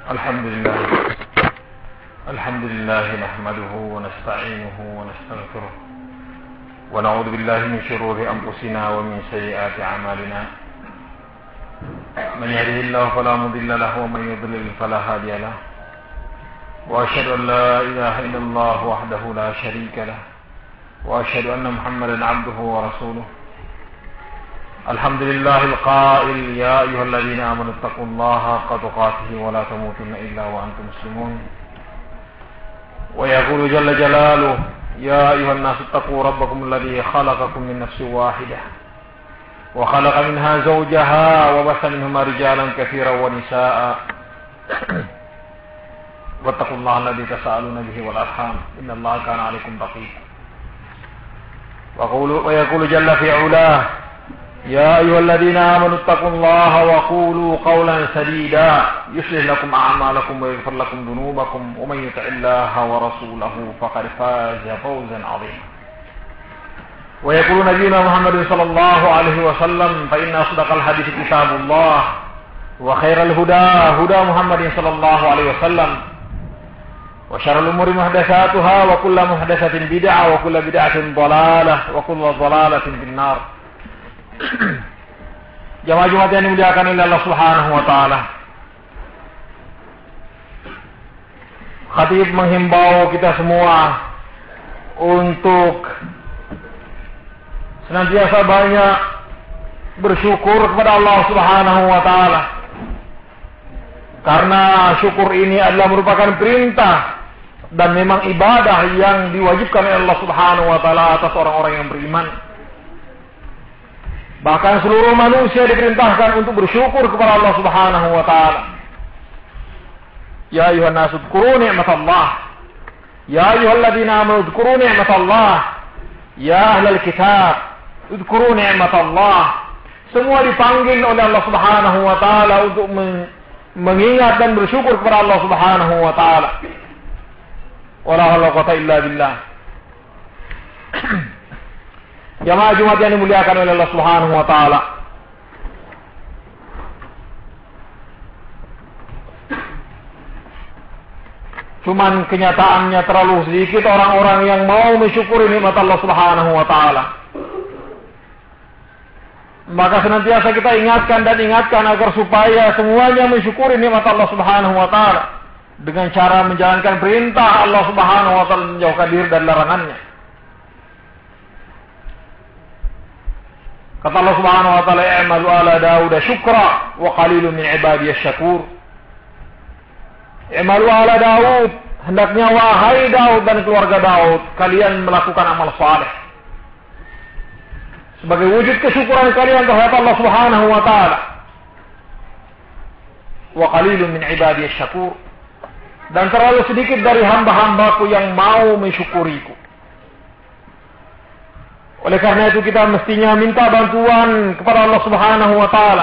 الحمد لله نحمده ونستعينه ونستغفره ونعوذ بالله من شرور أنفسنا ومن سيئات أعمالنا من يهده الله فلا مضل له ومن يضلل فلا هادي له وأشهد أن لا إله إلا الله وحده لا شريك له وأشهد أن محمدا عبده ورسوله الحمد لله القائل يا أيها الذين آمنوا اتقوا الله حق تقاته ولا تموتن إلا وأنتم مسلمون ويقول جل جلاله يا أيها الناس اتقوا ربكم الذي خلقكم من نفس واحدة وخلق منها زوجها وبث منهما رجالا كثيرا ونساء واتقوا الله الذي تساءلون به والأرحام إن الله كان عليكم رقيبا ويقول جل في علاه يا أيها الذين آمنوا اتقوا الله وقولوا قولا سديدا يصلح لكم أعمالكم ويغفر لكم ذنوبكم ومن يطع الله ورسوله فقد فاز فوزا عظيما ويقول نبينا محمد صلى الله عليه وسلم فإن أصدق الحديث كتاب الله وخير الهدى هدى محمد صلى الله عليه وسلم وشر الأمور محدثاتها وكل محدثة بدعة وكل بدعة ضلالة وكل ضلالة في النار. Jamaah Jumat yang dimuliakan oleh Allah Subhanahu wa taala. Khatib menghimbau kita semua untuk senantiasa banyak bersyukur kepada Allah Subhanahu wa taala. Karena syukur ini adalah merupakan perintah dan memang ibadah yang diwajibkan oleh Allah Subhanahu wa taala atas orang-orang yang beriman. Bahkan seluruh manusia diperintahkan untuk bersyukur kepada Allah Subhanahu wa taala. Ya ayuhan nasu dzkuru ni'matallah. Ya ayyuhalladzina amanu dzkuru ni'matallah. Ya ahlal kitab dzkuru ni'matallah. Semua dipanggil oleh Allah Subhanahu wa taala untuk mengingat dan bersyukur kepada Allah Subhanahu wa taala. Wala haula quwwata illa billah. Jamaah Jumat yang dimuliakan oleh Allah Subhanahu wa taala. Cuman kenyataannya terlalu sedikit orang-orang yang mau mensyukuri nikmat Allah Subhanahu wa taala. Maka senantiasa kita ingatkan agar supaya semuanya mensyukuri nikmat Allah Subhanahu wa taala dengan cara menjalankan perintah Allah Subhanahu wa taala, menjauhkan diri dari larangannya. Kata Allah Subhanahu wa taala, "I'malu ala Daud syukra wa qalilun min ibadiyasy syakur." I'malu ala Daud, hendaknya wahai Daud dan keluarga Daud, kalian melakukan amal saleh sebagai wujud kesyukuran kalian terhadap Allah Subhanahu wa taala. Wa qalilun min ibadiyasy syakur, dan terlalu sedikit dari hamba-hambaku yang mau mensyukuriku. Oleh karena itu kita mestinya minta bantuan kepada Allah Subhanahu wa taala.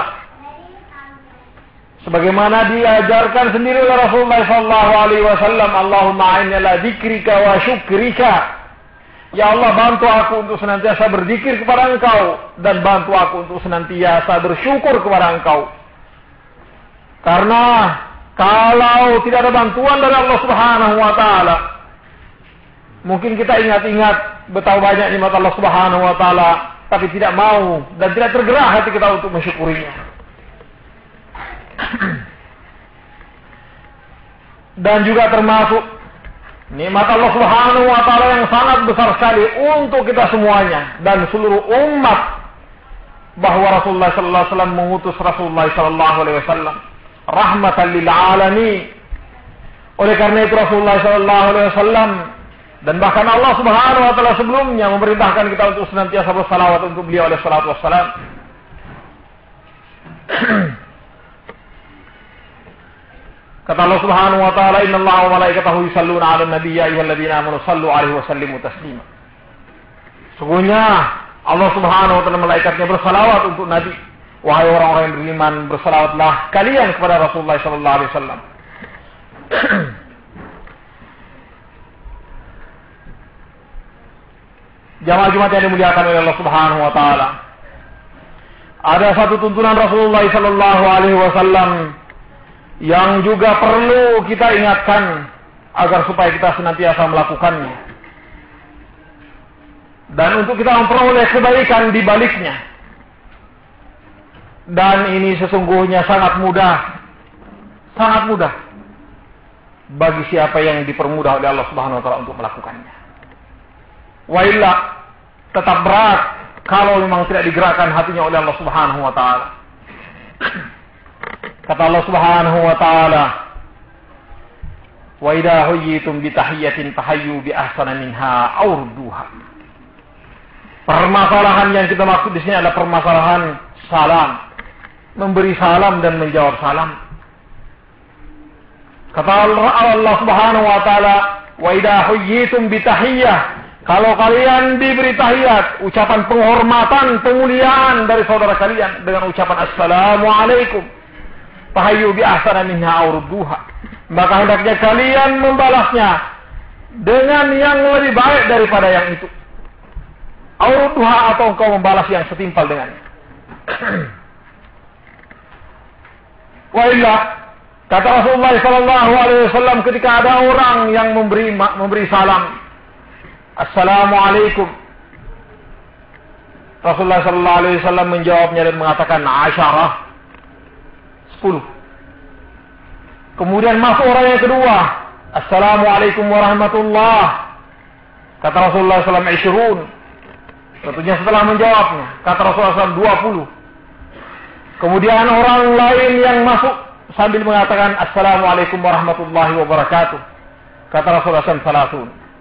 Sebagaimana diajarkan sendiri oleh Rasulullah sallallahu alaihi wasallam, Allahumma a'inni ala dzikrika wa syukrika. Ya Allah, bantu aku untuk senantiasa berzikir kepada Engkau dan bantu aku untuk senantiasa bersyukur kepada Engkau. Karena kalau tidak ada bantuan dari Allah Subhanahu wa taala, mungkin kita ingat-ingat betapa banyak nikmat Allah Subhanahu wa taala, tapi tidak mau dan tidak tergerak hati kita untuk mensyukurinya. Dan juga termasuk nikmat Allah Subhanahu wa taala yang sangat besar sekali untuk kita semuanya dan seluruh umat, bahwa Rasulullah sallallahu alaihi wasallam mengutus Rasulullah sallallahu alaihi wasallam rahmatan lil alamin. Oleh karena itu Rasulullah sallallahu alaihi wasallam dan bahkan Allah Subhanahu wa taala sebelumnya memerintahkan kita untuk senantiasa bersalawat untuk beliau alaihi salatu wassalam. Kata Allah Subhanahu wa taala, "Innallaha wa malaikatahu yusholluna 'alan nabiy ya ayyuhalladzina amanu shallu 'alaihi wa sallimu taslima." Sungguhnya Allah Subhanahu wa taala malaikatnya bersalawat untuk Nabi. Wahai orang-orang yang beriman, bersalawatlah kalian kepada Rasulullah sallallahu alaihi wasallam. Jamaah Jumat yang dimuliakan oleh Allah Subhanahu wa taala. Ada satu tuntunan Rasulullah sallallahu alaihi wasallam yang juga perlu kita ingatkan agar supaya kita senantiasa melakukannya. Dan untuk kita memperoleh kebaikan di baliknya. Dan ini sesungguhnya sangat mudah bagi siapa yang dipermudah oleh Allah Subhanahu wa taala untuk melakukannya. Wa illa tetap berat kalau memang tidak digerakkan hatinya oleh Allah Subhanahu wa taala. Kata Allah Subhanahu wa taala, "Wa idza huyyitum bi tahiyyatin fahayyu bi ahsana minha aw rudduha." Permasalahan yang kita maksud di sini adalah permasalahan salam, memberi salam dan menjawab salam. Kata Allah Subhanahu wa taala, "Wa idza huyyitum bi tahiyyah." Kalau kalian diberi tahiyat, ucapan penghormatan, pemuliaan dari saudara kalian dengan ucapan Assalamualaikum, fahayyu bi ahsana minha aw rudduha. Maka hendaknya kalian membalasnya dengan yang lebih baik daripada yang itu. Aw rudduha, atau engkau membalas yang setimpal dengannya. Wa illa, kata Rasulullah sallallahu alaihi wasallam ketika ada orang yang memberi salam, Assalamualaikum, Rasulullah sallallahu alaihi wasallam menjawabnya dan mengatakan 10. Kemudian masuk orang yang kedua, Assalamualaikum warahmatullah. Kata Rasulullah sallallahu alaihi wasallam 20. Tentunya setelah menjawabnya, kata Rasulullah SAW 20. Kemudian orang lain yang masuk sambil mengatakan Assalamualaikum warahmatullahi wabarakatuh. Kata Rasulullah SAW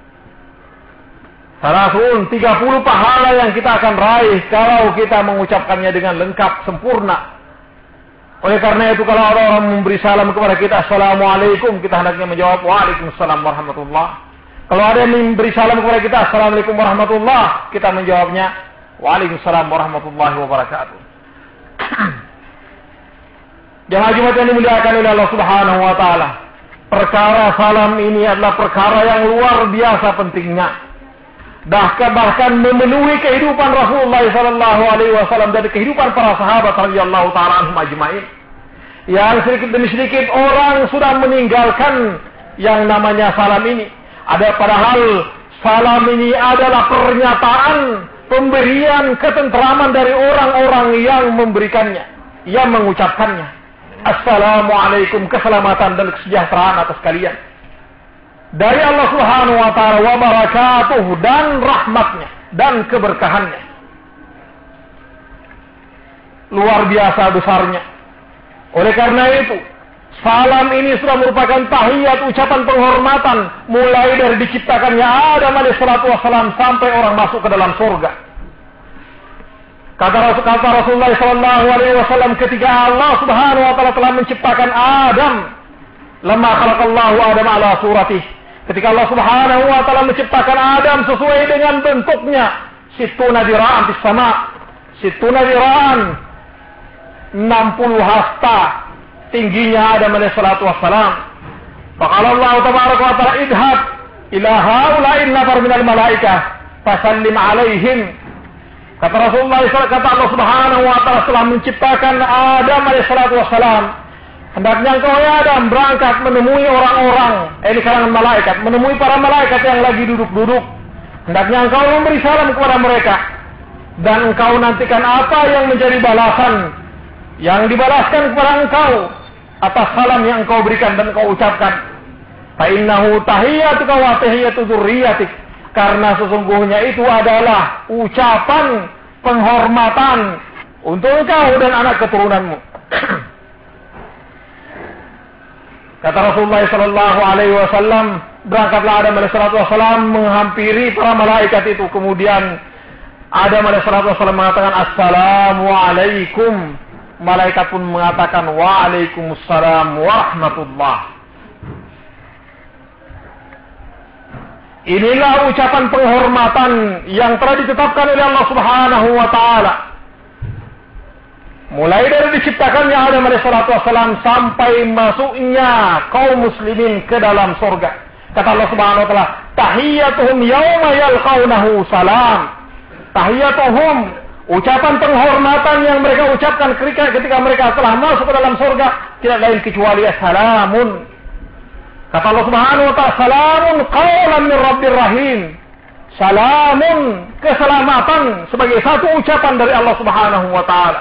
30 pahala yang kita akan raih kalau kita mengucapkannya dengan lengkap, sempurna. Oleh karena itu kalau orang memberi salam kepada kita Assalamualaikum, kita hendaknya menjawab Waalaikumsalam warahmatullah. Kalau ada yang memberi salam kepada kita Assalamualaikum warahmatullah, kita menjawabnya Waalaikumsalam warahmatullahi wabarakatuh. Jemaah Jumat yang dimuliakan oleh Allah Subhanahu wa taala, perkara salam ini adalah perkara yang luar biasa pentingnya. Bahkan memenuhi kehidupan Rasulullah sallallahu alaihi wasallam dan kehidupan para sahabat radhiyallahu taala anhum ajmain. Yang sedikit demi sedikit orang sudah meninggalkan yang namanya salam ini. Padahal salam ini adalah pernyataan pemberian ketentraman dari orang-orang yang memberikannya, yang mengucapkannya. Assalamualaikum, keselamatan dan kesejahteraan atas kalian dari Allah Subhanahu wa taala, wa barakatuh, dan rahmatnya dan keberkahannya. Luar biasa besarnya. Oleh karena itu, salam ini sudah merupakan tahiyat, ucapan penghormatan, mulai dari diciptakannya Adam alaihissalatu wassalam sampai orang masuk ke dalam surga. Kata Rasulullah sallallahu alaihi wasallam ketika Allah Subhanahu wa taala telah menciptakan Adam, lamma khalaqallahu Adam ala suratih. Ketika Allah Subhanahu wa taala menciptakan Adam sesuai dengan bentuknya, situna dira'an fis sama, situna dira'an 60 hasta tingginya Adam alaihissalatu wassalam. Faqala Allah tabaraka wa taala idhab ila haula'in nafar minal malaikah fasallim alaihim. Kata Rasulullah SAW, kata Allah Subhanahu wa taala setelah menciptakan Adam alaihissalatu wassalam, hendaknya engkau ya Adam berangkat menemui orang-orang, ini kalangan malaikat, menemui para malaikat yang lagi duduk-duduk. Hendaknya engkau memberi salam kepada mereka, dan engkau nantikan apa yang menjadi balasan yang dibalaskan kepada engkau atas salam yang engkau berikan dan engkau ucapkan. Fa innahu tahiyyatuka wa tahiyyatu dzurriyyatik, karena sesungguhnya itu adalah ucapan penghormatan untuk engkau dan anak keturunanmu. Kata Rasulullah sallallahu alaihi wasallam, berangkatlah Adam alaihissalatu wassalam menghampiri para malaikat itu. Kemudian Adam alaihissalatu wassalam mengatakan Assalamualaikum. Malaikat pun mengatakan Waalaikumsalam warahmatullah. Inilah ucapan penghormatan yang telah ditetapkan oleh Allah Subhanahu wa taala. Mulai dari diciptakannya Adam alaihissalatu wassalam sampai masuknya kaum muslimin ke dalam surga. Kata Allah Subhanahu wa taala, tahiyyatuhum yauma yalqaunahu salam. Tahiyyatuhum, Ucapan penghormatan yang mereka ucapkan ketika mereka telah masuk ke dalam surga tidak lain kecuali assalamun. Kata Allah Subhanahu wa ta'ala, salamun qawlan min rabbir rahim. Salamun, keselamatan sebagai satu ucapan dari Allah Subhanahu wa ta'ala.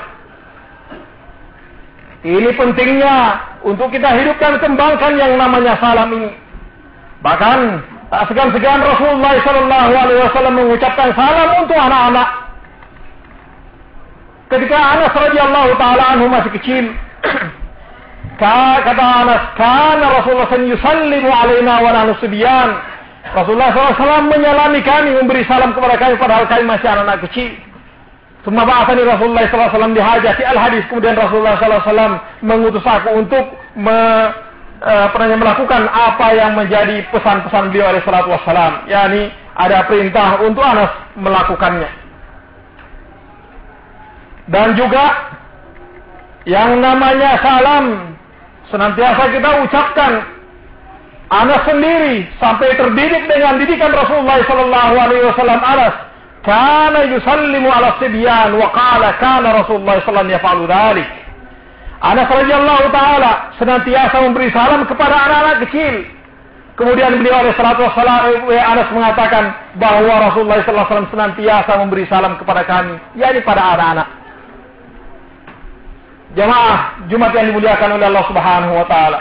Ini pentingnya untuk kita hidupkan, kembangkan yang namanya salam ini. Bahkan tak segan-segan Rasulullah SAW mengucapkan salam untuk anak-anak. Ketika Anas radhiyallahu taala anhu masih kecil, kata Anas, "Kana Rasulullah yusallimu alaina wa nahnu sibyan." Rasulullah SAW menyalami kami, memberi salam kepada kami padahal kami masih anak-anak kecil. Semua ba'athani Rasulullah SAW dihajati al-hadis. Kemudian Rasulullah SAW mengutus aku untuk melakukan apa yang menjadi pesan-pesan beliau alaihi salatu wassalam. yakni ada perintah untuk Anas melakukannya. Dan juga yang namanya salam senantiasa kita ucapkan. Anas sendiri sampai terdidik dengan didikan Rasulullah SAW. Anas kana yusallimu ala sibyan wa qala kana Rasulullah SAW yaf'alu dhalik. Anas radhiyallahu taala senantiasa memberi salam kepada anak-anak kecil. Kemudian beliau alaihi salatu wassalam, Anas mengatakan bahwa Rasulullah SAW senantiasa memberi salam kepada kami, yakni pada anak-anak. Jamaah Jumat yang dimuliakan oleh Allah Subhanahu wa taala.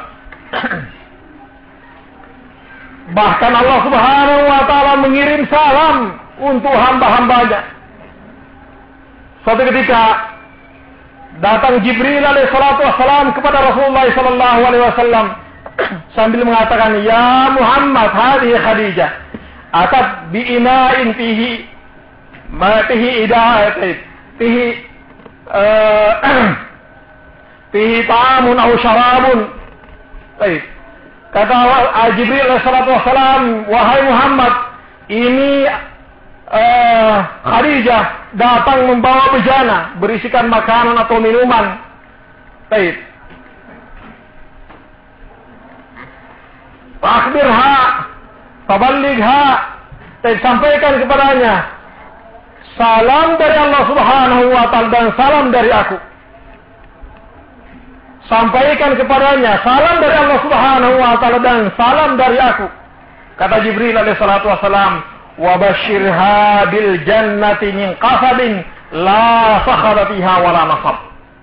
Bahkan Allah Subhanahu wa taala mengirim salam untuk hamba-hambanya. Suatu ketika datang Jibril alaihi salatu wassalam kepada Rasulullah sallallahu alaihi wasallam sambil mengatakan, "Ya Muhammad, hadhihi Khadijah atat bi ina'in fihi fihi ta'amun aw syarabun." Baik. Kata Jibril alaihi salatu wassalam, "Wahai Muhammad, ini Khadijah datang membawa bejana berisikan makanan atau minuman." Baik. Akhbirha, faballigha, sampaikan kepadanya salam dari Allah Subhanahu wa taala dan salam dari aku. Sampaikan kepadanya salam dari Allah Subhanahu wa taala dan salam dari aku. Kata Jibril alaihi salatu wasalam, "Wa basyirha bil jannati min qasabin la sakhara fiha wala nasab."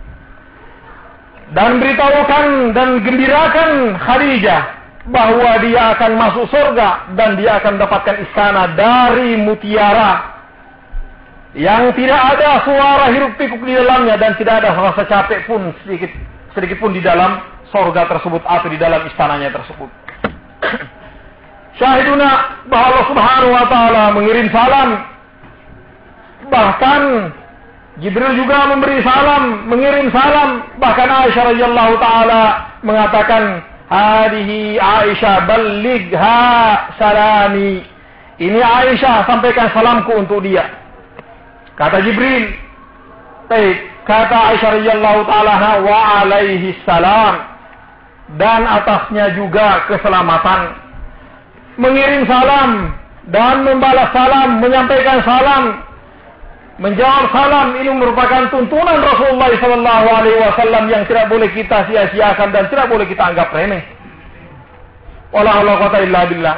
Dan beritahukan dan gembirakan Khadijah bahwa dia akan masuk surga dan dia akan dapatkan istana dari mutiara yang tidak ada suara hiruk pikuk di dalamnya dan tidak ada rasa capek pun sedikit pun di dalam surga tersebut atau di dalam istananya tersebut. Syahiduna bahwa Allah Subhanahu wa taala mengirim salam. Bahkan Jibril juga memberi salam, mengirim salam. Bahkan Aisyah radhiyallahu taala mengatakan, "Hadihi Aisyah, balligha salami." Ini Aisyah, sampaikan salamku untuk dia. Kata Jibril. Baik. Kata Aisyah radhiyallahu taala, "Wa alaihi salam." Dan atasnya juga keselamatan. Mengirim salam dan membalas salam, menyampaikan salam, menjawab salam, ini merupakan tuntunan Rasulullah SAW yang tidak boleh kita sia-siakan dan tidak boleh kita anggap remeh. Wala haula wala quwwata illa billah.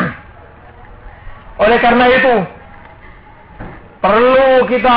Oleh karena itu perlu kita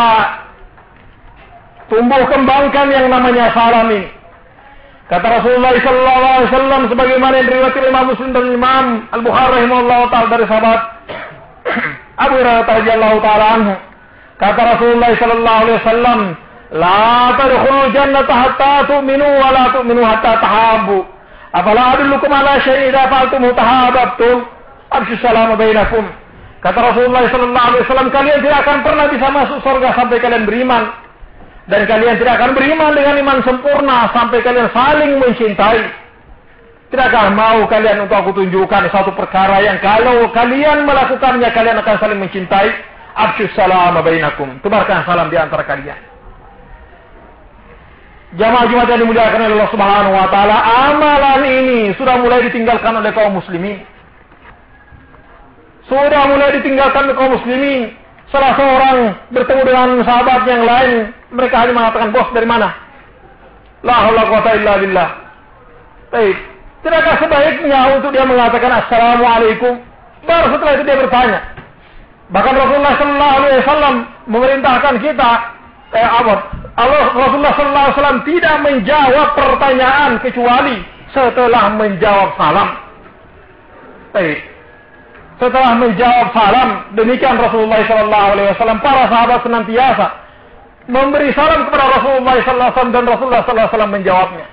tumbuh kembangkan yang namanya salam ini. Kata Rasulullah SAW sebagaimana yang diriwayatkan Imam Muslim dan Imam Al-Bukhari rahimahullah taala dari sahabat Abu Hurairah radhiyallahu taala anhu. Kata Rasulullah SAW, "La tadkhulul jannata hatta tu'minu wa la tu'minu hatta tahabbu. Afala adullukum ala syai'in idza fa'altum tahabbtum? Afshu salama bainakum." Kata Rasulullah SAW, kalian tidak akan pernah bisa masuk surga sampai kalian beriman. Dan kalian tidak akan beriman dengan iman sempurna sampai kalian saling mencintai. Tidakkah mau kalian untuk aku tunjukkan suatu perkara yang kalau kalian melakukannya kalian akan saling mencintai? Afshu salama bainakum. Tebarkan salam di antara kalian. Jamaah Jumat yang dimuliakan oleh Allah Subhanahu wa taala, amalan ini sudah mulai ditinggalkan oleh kaum muslimin. Sudah mulai ditinggalkan oleh kaum muslimin. salah seorang bertemu dengan sahabat yang lain, mereka hanya mengatakan, bos dari mana? La haula wala quwata illa billah. Baik, tidakkah sebaiknya untuk dia mengatakan assalamualaikum? Baru setelah itu dia bertanya. Bahkan Rasulullah sallallahu alaihi wasallam memerintahkan kita Rasulullah sallallahu alaihi wasallam tidak menjawab pertanyaan kecuali setelah menjawab salam. Baik. Setelah menjawab salam, demikian Rasulullah sallallahu alaihi wasallam, para sahabat senantiasa memberi salam kepada Rasulullah sallallahu alaihi wasallam dan Rasulullah sallallahu alaihi wasallam menjawabnya.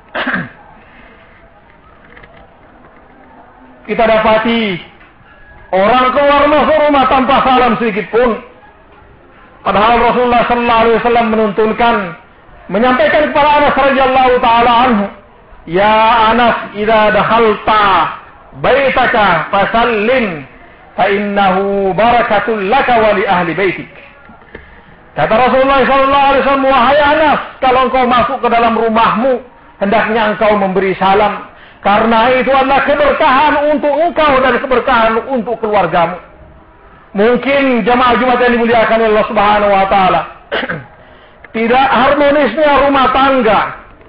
Kita dapati orang keluar masuk rumah tanpa salam sedikit pun. Padahal Rasulullah sallallahu alaihi wasallam menuntunkan, menyampaikan kepada Anas radhiyallahu taala anhu, "Ya Anas, idza dakhalta baitaka fasallim fa innahu barakatul laka wa li ahli baitik." Kata Rasulullah sallallahu alaihi wasallam, "Wahai Anas, kalau engkau masuk ke dalam rumahmu, hendaknya engkau memberi salam, karena itu adalah keberkahan untuk engkau dan keberkahan untuk keluargamu." Mungkin jamaah Jumat yang dimuliakan oleh Allah Subhanahu wa taala, tidak harmonisnya rumah tangga,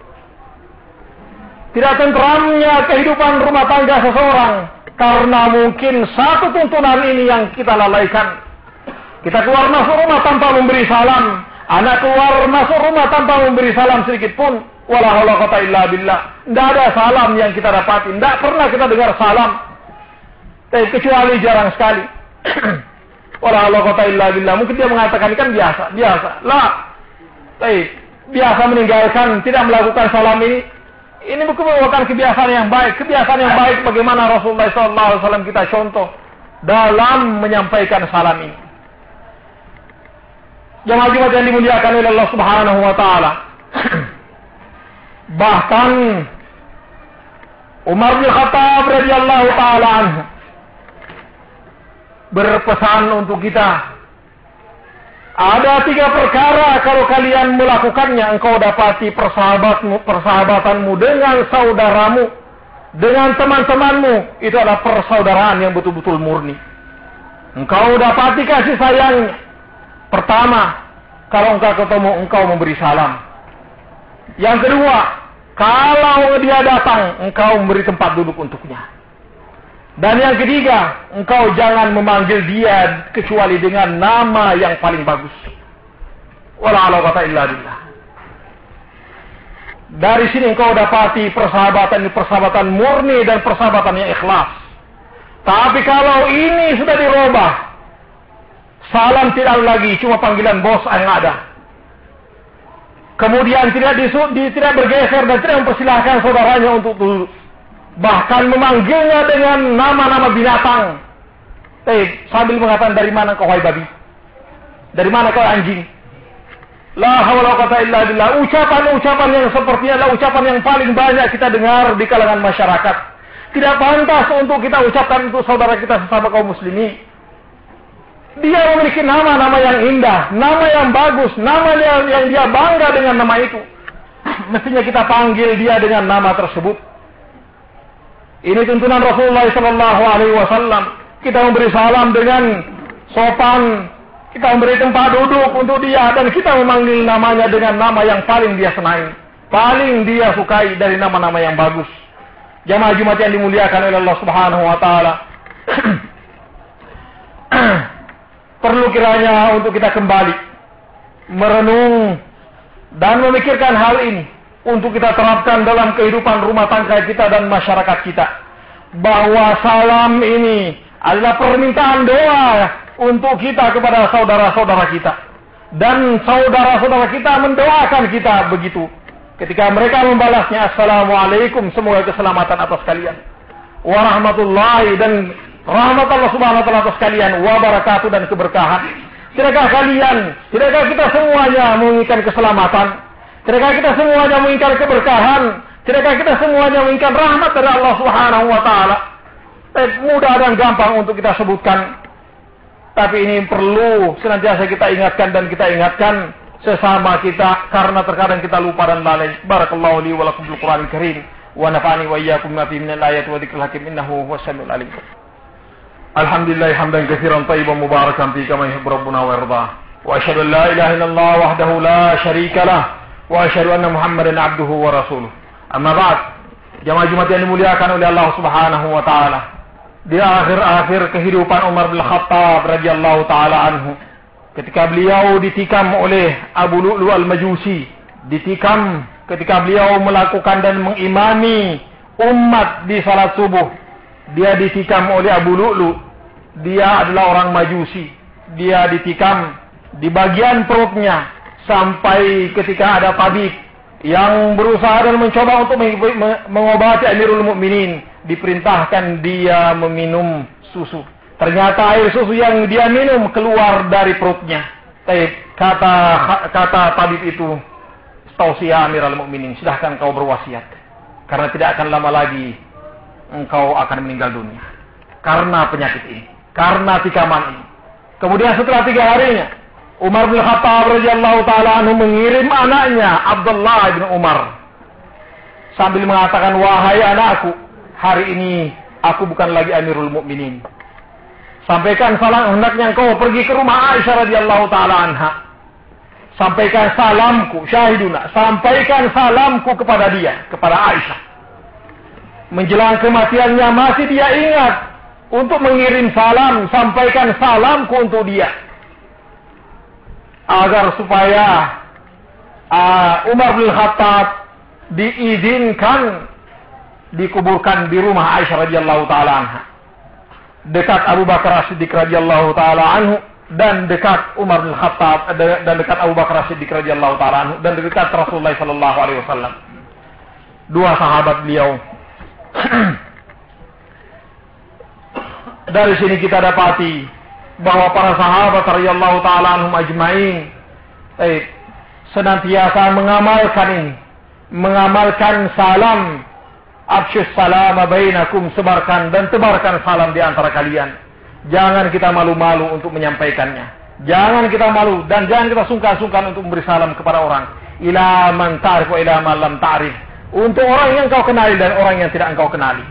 tidak tentramnya kehidupan rumah tangga seseorang karena mungkin satu tuntunan ini yang kita lalaikan. Kita keluar masuk rumah tanpa memberi salam, anak keluar masuk rumah tanpa memberi salam sedikit pun. Wala haula quwata illa billah. Tidak ada salam yang kita dapati, tidak pernah kita dengar salam, kecuali jarang sekali. Wala haula quwata illa billah. Mungkin dia mengatakan kan biasa. Lah, biasa meninggalkan, tidak melakukan salam ini. Ini merupakan kebiasaan yang baik. Kebiasaan yang baik bagaimana Rasulullah SAW kita contoh dalam menyampaikan salam ini. Jemaah Jumat yang dimuliakan oleh Allah Subhanahu wa taala. Bahkan Umar bin Khattab radhiyallahu taala anhu berpesan untuk kita, ada 3 perkara kalau kalian melakukannya, engkau dapati persahabatanmu dengan saudaramu, dengan teman-temanmu, itu adalah persaudaraan yang betul-betul murni. Engkau dapati kasih sayang. Pertama, kalau engkau ketemu, engkau memberi salam. Yang kedua, kalau dia datang, engkau memberi tempat duduk untuknya. Dan yang ketiga, engkau jangan memanggil dia kecuali dengan nama yang paling bagus. Wala ala quwata illa billah. Dari sini engkau dapati persahabatan murni dan persahabatan yang ikhlas. Tapi kalau ini sudah dirubah, salam tidak lagi, cuma panggilan bos yang ada. Kemudian tidak bergeser dan tidak mempersilahkan saudaranya untuk duduk. Bahkan memanggilnya dengan nama-nama binatang. Sambil mengatakan, dari mana kau hai babi? Dari mana kau anjing? La haula quwata illa billah. Ucapan-ucapan yang seperti adalah ucapan yang paling banyak kita dengar di kalangan masyarakat. Tidak pantas untuk kita ucapkan untuk saudara kita sesama kaum muslimin. Dia memiliki nama-nama yang indah, nama yang bagus, nama yang dia bangga dengan nama itu. Mestinya kita panggil dia dengan nama tersebut. Ini tuntunan Rasulullah SAW. Kita memberi salam dengan sopan, kita memberi tempat duduk untuk dia, dan kita memanggil namanya dengan nama yang paling dia senangi, paling dia sukai dari nama-nama yang bagus. Jamaah Jumat yang dimuliakan oleh Allah Subhanahu wa taala. Perlu kiranya untuk kita kembali merenung dan memikirkan hal ini untuk kita terapkan dalam kehidupan rumah tangga kita dan masyarakat kita, bahwa salam ini adalah permintaan doa untuk kita kepada saudara-saudara kita, dan saudara-saudara kita mendoakan kita begitu ketika mereka membalasnya, assalamualaikum, semoga keselamatan atas kalian, warahmatullahi, dan rahmat Allah Subhanahu wa taala atas kalian, wa barakatuh, dan keberkahan. Tidakkah kita semuanya menginginkan keselamatan? Tidakkah kita semuanya menginginkan keberkahan? Tidakkah kita semuanya menginginkan rahmat dari Allah Subhanahu wa taala? Mudah dan gampang untuk kita sebutkan. Tapi ini perlu senantiasa kita ingatkan dan kita ingatkan sesama kita, karena terkadang kita lupa dan lalai. Barakallahu li wa lakum bil Qur'anil Karim wa nafa'ani wa iyyakum bima fihi minal ayati wa dzikril hakim innahu huwas samiul alim. Alhamdulillah hamdan katsiran tayyiban mubarakan fi kama yuhibbu rabbuna wa yarda. Wa asyhadu an la ilaha illallah wahdahu la syarika lah wa asyhadu anna Muhammadan abduhu wa rasuluh. Amma ba'd. Jamaah Jumat yang dimuliakan oleh Allah Subhanahu wa taala. Di akhir-akhir kehidupan Umar bin Khattab radhiyallahu taala anhu, ketika beliau ditikam oleh Abu Lu'lu' al-Majusi, ditikam ketika beliau melakukan dan mengimami umat di salat subuh, dia ditikam oleh Abu Lu'lu'. Dia adalah orang Majusi. Dia ditikam di bagian perutnya sampai ketika ada tabib yang berusaha dan mencoba untuk mengobati Amirul Mukminin, diperintahkan dia meminum susu. Ternyata air susu yang dia minum keluar dari perutnya. Kata tabib itu, "Tausiya Amirul Mukminin, silahkan kau berwasiat, karena tidak akan lama lagi engkau akan meninggal dunia karena penyakit ini, karena tikaman ini." Kemudian setelah 3 harinya, Umar bin Khattab radhiyallahu taala anhu mengirim anaknya Abdullah bin Umar sambil mengatakan, "Wahai anakku, hari ini aku bukan lagi Amirul Mukminin. Sampaikan salam, hendaknya engkau pergi ke rumah Aisyah radhiyallahu taala anha. Sampaikan salamku, syahiduna, sampaikan salamku kepada dia, kepada Aisyah." Menjelang kematiannya masih dia ingat untuk mengirim salam, sampaikan salamku untuk dia, agar supaya Umar bin Khattab diizinkan dikuburkan di rumah Aisyah radhiyallahu taala anha, dekat Abu Bakar As-Siddiq radhiyallahu taala anhu, dan dekat Umar bin Khattab, dan dekat Abu Bakar As-Siddiq radhiyallahu taala anhu, dan dekat Rasulullah sallallahu alaihi wasallam. 2 sahabat beliau. Dari sini kita dapati bahwa para sahabat radhiyallahu taala anhum ajmain senantiasa mengamalkan ini, mengamalkan salam, afsyus salama bainakum, sebarkan dan tebarkan salam di antara kalian. Jangan kita malu-malu untuk menyampaikannya. Jangan kita malu dan jangan kita sungkan-sungkan untuk memberi salam kepada orang. Ila man ta'rif wa ila man lam ta'rif. Untuk orang yang kau kenali dan orang yang tidak engkau kenali.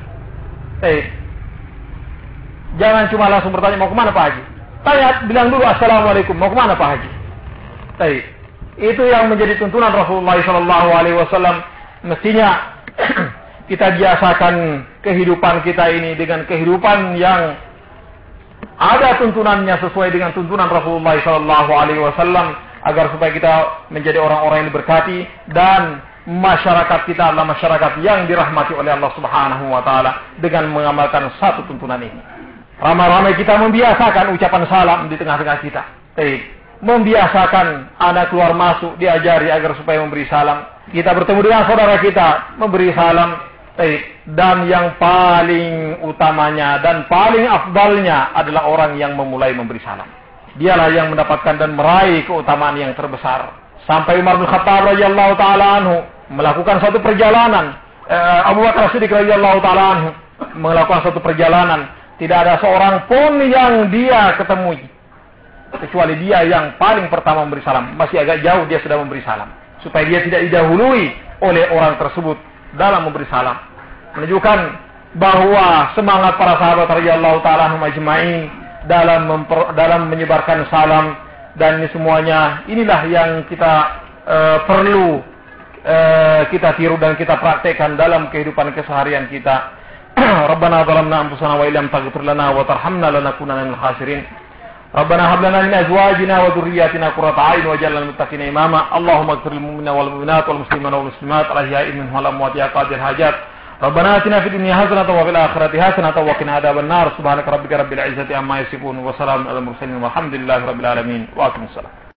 Jangan cuma langsung bertanya, "Mau kemana Pak Haji?" Tanya, bilang dulu, "Assalamualaikum, mau kemana Pak Haji?" Itu yang menjadi tuntunan Rasulullah SAW. Mestinya kita biasakan kehidupan kita ini dengan kehidupan yang ada tuntunannya sesuai dengan tuntunan Rasulullah SAW, agar supaya kita menjadi orang-orang yang diberkati dan masyarakat kita adalah masyarakat yang dirahmati oleh Allah Subhanahu wa taala dengan mengamalkan satu tuntunan ini. Ramai-ramai kita membiasakan ucapan salam di tengah-tengah kita. Membiasakan anak keluar masuk diajari agar supaya memberi salam. Kita bertemu dengan saudara kita, memberi salam. Dan yang paling utamanya dan paling afdalnya adalah orang yang memulai memberi salam. Dialah yang mendapatkan dan meraih keutamaan yang terbesar. Sampai Umar bin Khattab radhiyallahu taala anhu melakukan satu perjalanan, Abu Bakar As-Siddiq radhiyallahu taala anhu melakukan satu perjalanan, tidak ada seorang pun yang dia ketemui kecuali dia yang paling pertama memberi salam. Masih agak jauh dia sudah memberi salam, supaya dia tidak didahului oleh orang tersebut dalam memberi salam. Menunjukkan bahwa semangat para sahabat radhiyallahu taala anhum ajmain dalam menyebarkan salam, dan ini semuanya inilah yang kita perlu kita tiru dan kita praktekkan dalam kehidupan keseharian kita. Rabbana zalamna anfusana wa illam taghfir lana wa tarhamna lanakunanna minal khasirin. Rabbana hab lana min azwajina wa dhurriyyatina qurrata a'yun waj'alna lil muttaqina imama. Allahumma ighfir lil mu'minina wal mu'minat wal muslimina wal muslimat al-ahya'i minhum wal amwat ya qadir hajat. Rabbana atina fid dunya hasanatan wa fil akhirati hasanatan wa qina adzaban nar. Subhanaka rabbika rabbil izzati amma yasifun wa salamun alal mursalin walhamdulillahi rabbil alamin. Wa aqimussalam.